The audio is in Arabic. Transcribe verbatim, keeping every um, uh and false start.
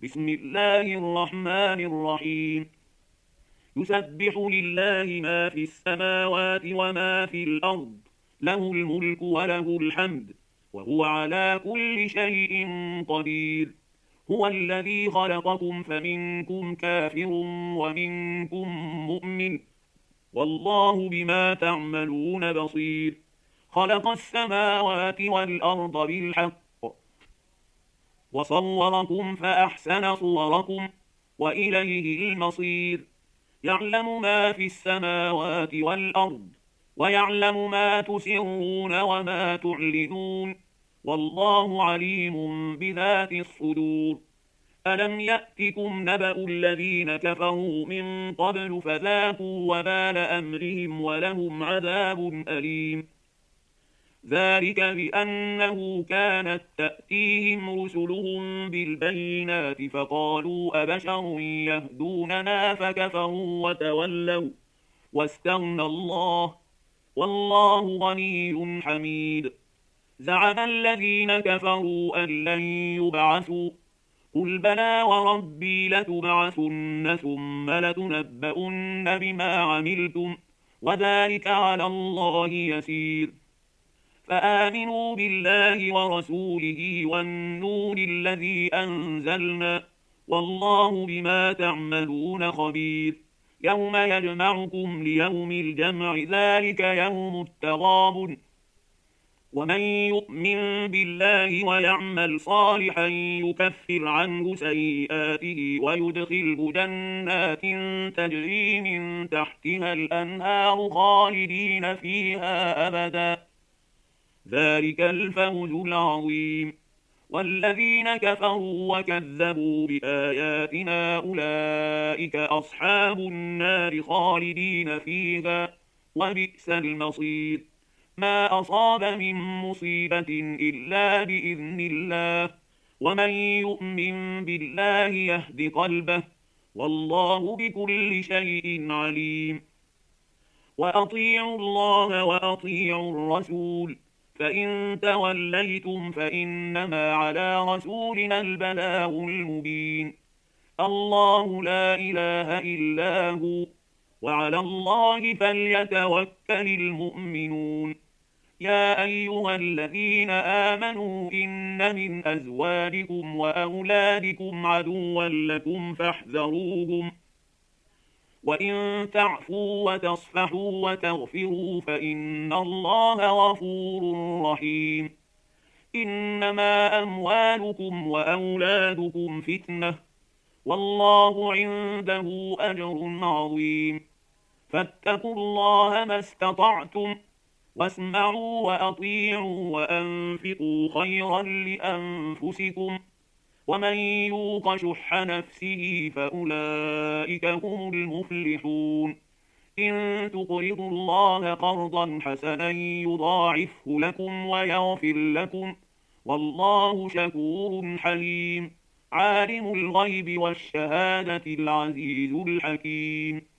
بسم الله الرحمن الرحيم. يسبح لله ما في السماوات وما في الأرض، له الملك وله الحمد، وهو على كل شيء قدير. هو الذي خلقكم فمنكم كافر ومنكم مؤمن، والله بما تعملون بصير. خلق السماوات والأرض بالحق وصوركم فأحسن صوركم، وإليه المصير. يعلم ما في السماوات والأرض، ويعلم ما تسرون وما تعلنون، والله عليم بذات الصدور. ألم يأتكم نبأ الذين كفروا من قبل فذاقوا وبال أمرهم ولهم عذاب أليم. ذلك بأنه كانت تأتيهم رسلهم بالبينات فقالوا أبشر يهدوننا فكفروا وتولوا واستغنى الله، والله غني حميد. زعم الذين كفروا أن لن يبعثوا، قل بلى وربي لتبعثن ثم لتنبؤن بما عملتم، وذلك على الله يسير. فآمنوا بالله ورسوله والنور الذي أنزلنا، والله بما تعملون خبير. يوم يجمعكم ليوم الجمع، ذلك يوم التغابن. ومن يؤمن بالله ويعمل صالحا يكفر عنه سيئاته ويدخله جنات تجري من تحتها الأنهار خالدين فيها أبدا، ذلك الفوز العظيم. والذين كفروا وكذبوا بآياتنا أولئك أصحاب النار خالدين فيها، وبئس المصير. ما أصاب من مصيبة إلا بإذن الله، ومن يؤمن بالله يهد قلبه، والله بكل شيء عليم. وأطيعوا الله وأطيعوا الرسول، فإن توليتم فإنما على رسولنا البلاغ المبين. الله لا إله إلا هو، وعلى الله فليتوكل المؤمنون. يا أيها الذين آمنوا إن من أزواجكم وأولادكم عدوا لكم فاحذروهم، وإن تعفوا وتصفحوا وتغفروا فإن الله غفور رحيم. إنما أموالكم وأولادكم فتنة، والله عنده أجر عظيم. فاتقوا الله ما استطعتم، واسمعوا وأطيعوا وأنفقوا خيرا لأنفسكم، ومن يوق شح نفسه فأولئك هم المفلحون. إن تقرضوا الله قرضا حسنا يضاعفه لكم ويغفر لكم، والله شكور حليم. عالم الغيب والشهادة العزيز الحكيم.